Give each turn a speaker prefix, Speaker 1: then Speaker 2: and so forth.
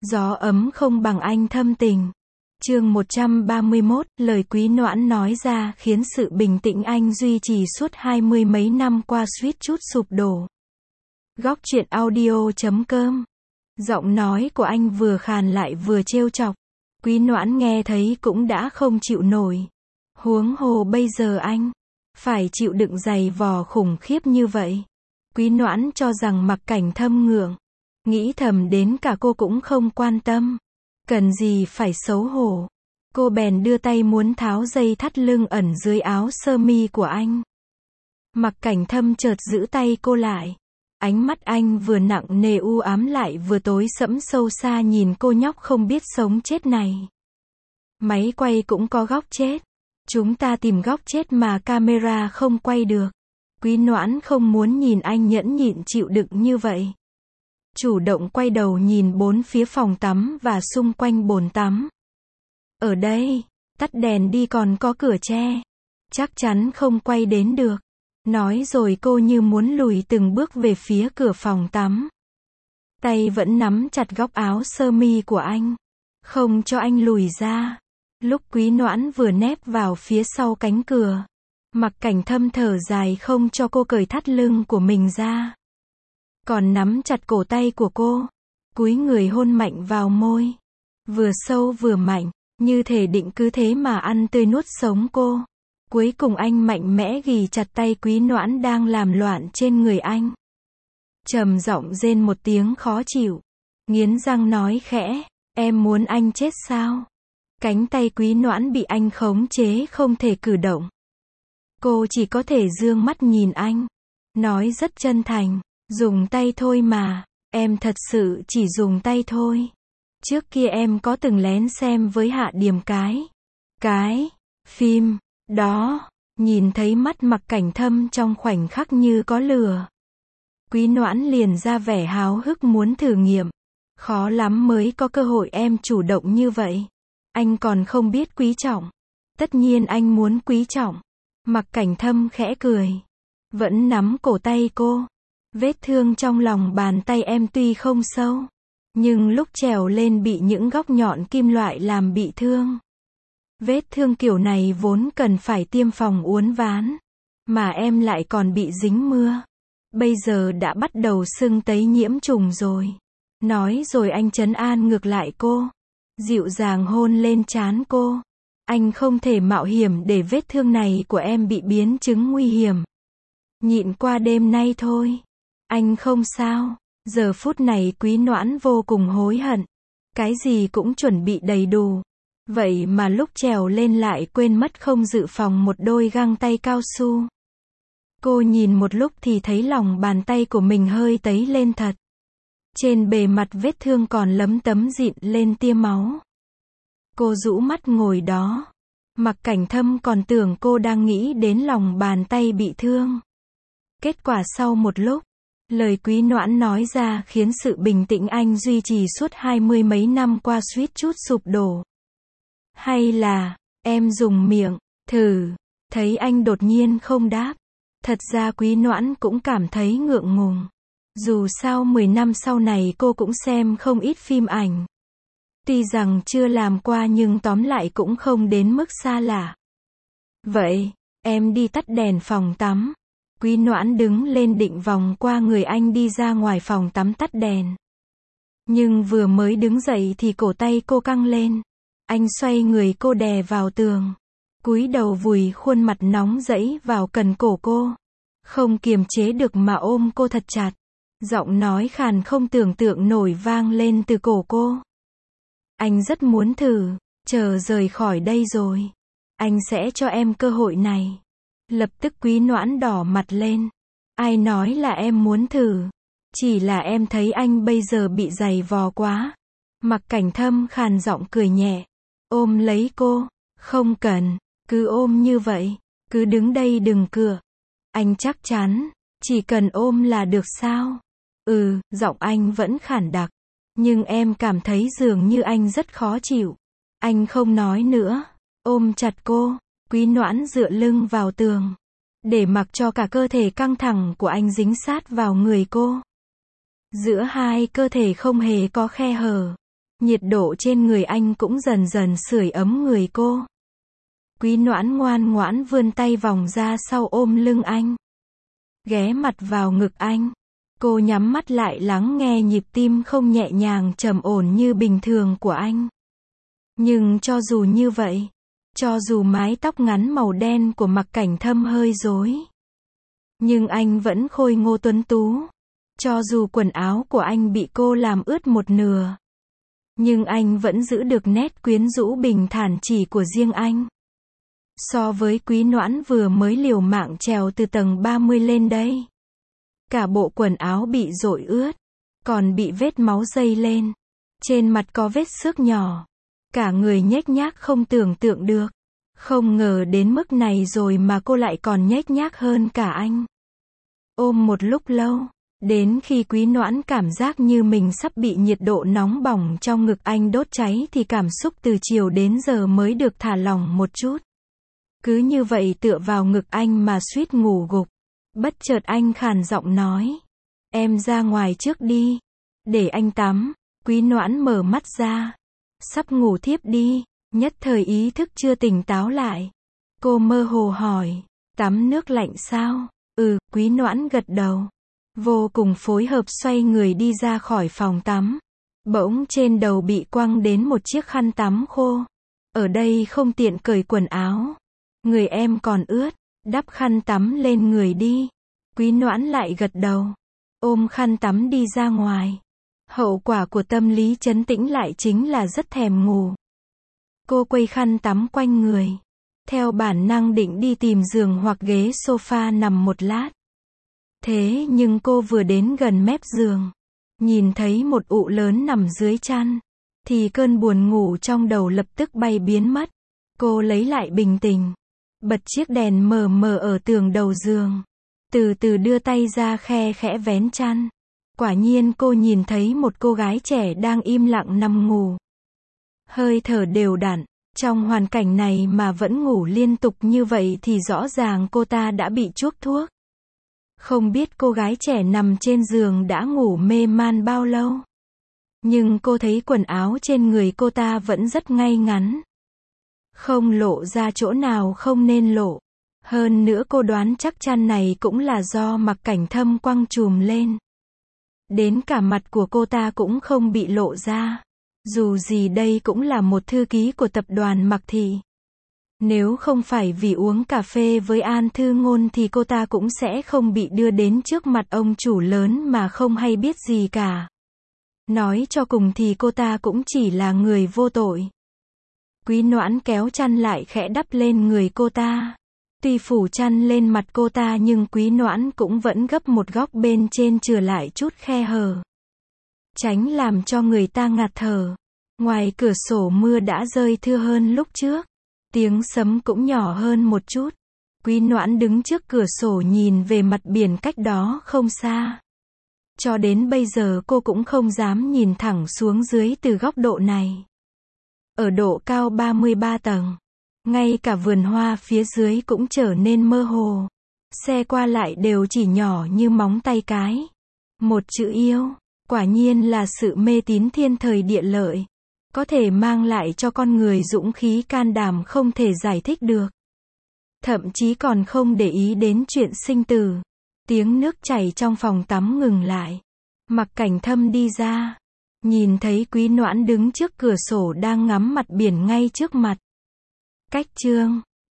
Speaker 1: Gió ấm không bằng anh thâm tình. Chương 131, lời Quý Noãn nói ra khiến sự bình tĩnh anh duy trì suốt 20 mấy năm qua suýt chút sụp đổ. Góc truyện audio.com. Giọng nói của anh vừa khàn lại vừa trêu chọc. Quý Noãn nghe thấy cũng đã không chịu nổi. Huống hồ bây giờ anh phải chịu đựng giày vò khủng khiếp như vậy. Quý Noãn cho rằng Mặc Cảnh Thâm ngượng. Nghĩ thầm đến cả cô cũng không quan tâm. Cần gì phải xấu hổ. Cô bèn đưa tay muốn tháo dây thắt lưng ẩn dưới áo sơ mi của anh. Mặc Cảnh Thâm chợt giữ tay cô lại. Ánh mắt anh vừa nặng nề u ám lại vừa tối sẫm sâu xa nhìn cô nhóc không biết sống chết này. Máy quay cũng có góc chết. Chúng ta tìm góc chết mà camera không quay được. Quý Noãn không muốn nhìn anh nhẫn nhịn chịu đựng như vậy. Chủ động quay đầu nhìn bốn phía phòng tắm và xung quanh bồn tắm. Ở đây, tắt đèn đi còn có cửa tre. Chắc chắn không quay đến được. Nói rồi cô như muốn lùi từng bước về phía cửa phòng tắm. Tay vẫn nắm chặt góc áo sơ mi của anh. Không cho anh lùi ra. Lúc Quý Noãn vừa nép vào phía sau cánh cửa. Mặc Cảnh Thâm thở dài không cho cô cởi thắt lưng của mình ra. Còn nắm chặt cổ tay của cô. Cúi người hôn mạnh vào môi. Vừa sâu vừa mạnh. Như thể định cứ thế mà ăn tươi nuốt sống cô. Cuối cùng anh mạnh mẽ ghì chặt tay Quý Noãn đang làm loạn trên người anh. Trầm giọng rên một tiếng khó chịu. Nghiến răng nói khẽ. Em muốn anh chết sao? Cánh tay Quý Noãn bị anh khống chế không thể cử động. Cô chỉ có thể dương mắt nhìn anh. Nói rất chân thành. Dùng tay thôi mà. Em thật sự chỉ dùng tay thôi. Trước kia em có từng lén xem với Hạ Điềm cái phim đó. Nhìn thấy mắt Mặc Cảnh Thâm trong khoảnh khắc như có lửa. Quý Noãn liền ra vẻ háo hức muốn thử nghiệm. Khó lắm mới có cơ hội em chủ động như vậy. Anh còn không biết quý trọng. Tất nhiên anh muốn quý trọng. Mặc Cảnh Thâm khẽ cười. Vẫn nắm cổ tay cô. Vết thương trong lòng bàn tay em tuy không sâu. Nhưng lúc trèo lên bị những góc nhọn kim loại làm bị thương. Vết thương kiểu này vốn cần phải tiêm phòng uốn ván. Mà em lại còn bị dính mưa. Bây giờ đã bắt đầu sưng tấy nhiễm trùng rồi. Nói rồi anh trấn an ngược lại cô. Dịu dàng hôn lên trán cô. Anh không thể mạo hiểm để vết thương này của em bị biến chứng nguy hiểm. Nhịn qua đêm nay thôi. Anh không sao. Giờ phút này Quý Noãn vô cùng hối hận. Cái gì cũng chuẩn bị đầy đủ. Vậy mà lúc trèo lên lại quên mất không dự phòng một đôi găng tay cao su. Cô nhìn một lúc thì thấy lòng bàn tay của mình hơi tấy lên thật. Trên bề mặt vết thương còn lấm tấm dịn lên tia máu. Cô rũ mắt ngồi đó. Mặc Cảnh Thâm còn tưởng cô đang nghĩ đến lòng bàn tay bị thương. Kết quả sau một lúc, lời Quý Noãn nói ra khiến sự bình tĩnh anh duy trì suốt 20 mấy năm qua suýt chút sụp đổ. Hay là, em dùng miệng, thử. Thấy anh đột nhiên không đáp. Thật ra Quý Noãn cũng cảm thấy ngượng ngùng. Dù sao 10 năm sau này cô cũng xem không ít phim ảnh. Tuy rằng chưa làm qua nhưng tóm lại cũng không đến mức xa lạ. Vậy, em đi tắt đèn phòng tắm. Quý Noãn đứng lên định vòng qua người anh đi ra ngoài phòng tắm tắt đèn. Nhưng vừa mới đứng dậy thì cổ tay cô căng lên. Anh xoay người cô đè vào tường. Cúi đầu vùi khuôn mặt nóng rẫy vào cần cổ cô. Không kiềm chế được mà ôm cô thật chặt. Giọng nói khàn không tưởng tượng nổi vang lên từ cổ cô. Anh rất muốn thử. Chờ rời khỏi đây rồi. Anh sẽ cho em cơ hội này. Lập tức Quý Noãn đỏ mặt lên. Ai nói là em muốn thử. Chỉ là em thấy anh bây giờ bị giày vò quá. Mặc Cảnh Thâm khàn giọng cười nhẹ. Ôm lấy cô. Không cần. Cứ ôm như vậy. Cứ đứng đây đừng cựa. Anh chắc chắn. Chỉ cần ôm là được sao? Giọng anh vẫn khản đặc. Nhưng em cảm thấy dường như anh rất khó chịu. Anh không nói nữa. Ôm chặt cô. Quý Noãn dựa lưng vào tường. Để mặc cho cả cơ thể căng thẳng của anh dính sát vào người cô. Giữa hai cơ thể không hề có khe hở. Nhiệt độ trên người anh cũng dần dần sưởi ấm người cô. Quý Noãn ngoan ngoãn vươn tay vòng ra sau ôm lưng anh. Ghé mặt vào ngực anh. Cô nhắm mắt lại lắng nghe nhịp tim không nhẹ nhàng trầm ổn như bình thường của anh. Nhưng cho dù như vậy, cho dù mái tóc ngắn màu đen của Mạc Cảnh Thâm hơi rối, nhưng anh vẫn khôi ngô tuấn tú. Cho dù quần áo của anh bị cô làm ướt một nửa, nhưng anh vẫn giữ được nét quyến rũ bình thản chỉ của riêng anh. So với Quý Noãn vừa mới liều mạng trèo từ tầng 30 lên đây. Cả bộ quần áo bị dội ướt, còn bị vết máu dây lên. Trên mặt có vết xước nhỏ. Cả người nhếch nhác không tưởng tượng được. Không ngờ đến mức này rồi mà cô lại còn nhếch nhác hơn cả anh. Ôm một lúc lâu, đến khi Quý Noãn cảm giác như mình sắp bị nhiệt độ nóng bỏng trong ngực anh đốt cháy thì cảm xúc từ chiều đến giờ mới được thả lỏng một chút. Cứ như vậy tựa vào ngực anh mà suýt ngủ gục. Bất chợt anh khàn giọng nói. Em ra ngoài trước đi. Để anh tắm. Quý Noãn mở mắt ra. Sắp ngủ thiếp đi. Nhất thời ý thức chưa tỉnh táo lại. Cô mơ hồ hỏi. Tắm nước lạnh sao? Quý Noãn gật đầu. Vô cùng phối hợp xoay người đi ra khỏi phòng tắm. Bỗng trên đầu bị quăng đến một chiếc khăn tắm khô. Ở đây không tiện cởi quần áo. Người em còn ướt. Đắp khăn tắm lên người đi. Quý Noãn lại gật đầu. Ôm khăn tắm đi ra ngoài. Hậu quả của tâm lý trấn tĩnh lại chính là rất thèm ngủ. Cô quây khăn tắm quanh người. Theo bản năng định đi tìm giường hoặc ghế sofa nằm một lát. Thế nhưng cô vừa đến gần mép giường, nhìn thấy một ụ lớn nằm dưới chăn, thì cơn buồn ngủ trong đầu lập tức bay biến mất. Cô lấy lại bình tĩnh. Bật chiếc đèn mờ mờ ở tường đầu giường. Từ từ đưa tay ra khe khẽ vén chăn. Quả nhiên cô nhìn thấy một cô gái trẻ đang im lặng nằm ngủ. Hơi thở đều đặn. Trong hoàn cảnh này mà vẫn ngủ liên tục như vậy thì rõ ràng cô ta đã bị chuốc thuốc. Không biết cô gái trẻ nằm trên giường đã ngủ mê man bao lâu. Nhưng cô thấy quần áo trên người cô ta vẫn rất ngay ngắn. Không lộ ra chỗ nào không nên lộ. Hơn nữa cô đoán chắc chăn này cũng là do Mạc Cảnh Thâm quăng chùm lên. Đến cả mặt của cô ta cũng không bị lộ ra. Dù gì đây cũng là một thư ký của tập đoàn Mạc Thị. Nếu không phải vì uống cà phê với An Thư Ngôn thì cô ta cũng sẽ không bị đưa đến trước mặt ông chủ lớn mà không hay biết gì cả. Nói cho cùng thì cô ta cũng chỉ là người vô tội. Quý Noãn kéo chăn lại khẽ đắp lên người cô ta. Tuy phủ chăn lên mặt cô ta nhưng Quý Noãn cũng vẫn gấp một góc bên trên chừa lại chút khe hở. Tránh làm cho người ta ngạt thở. Ngoài cửa sổ mưa đã rơi thưa hơn lúc trước. Tiếng sấm cũng nhỏ hơn một chút. Quý Noãn đứng trước cửa sổ nhìn về mặt biển cách đó không xa. Cho đến bây giờ cô cũng không dám nhìn thẳng xuống dưới từ góc độ này. Ở độ cao 33 tầng, ngay cả vườn hoa phía dưới cũng trở nên mơ hồ. Xe qua lại đều chỉ nhỏ như móng tay cái. Một chữ yêu, quả nhiên là sự mê tín thiên thời địa lợi. Có thể mang lại cho con người dũng khí can đảm không thể giải thích được. Thậm chí còn không để ý đến chuyện sinh tử. Tiếng nước chảy trong phòng tắm ngừng lại. Mạc Cảnh Thâm đi ra. Nhìn thấy Quý Noãn đứng trước cửa sổ đang ngắm mặt biển ngay trước mặt. Cách chương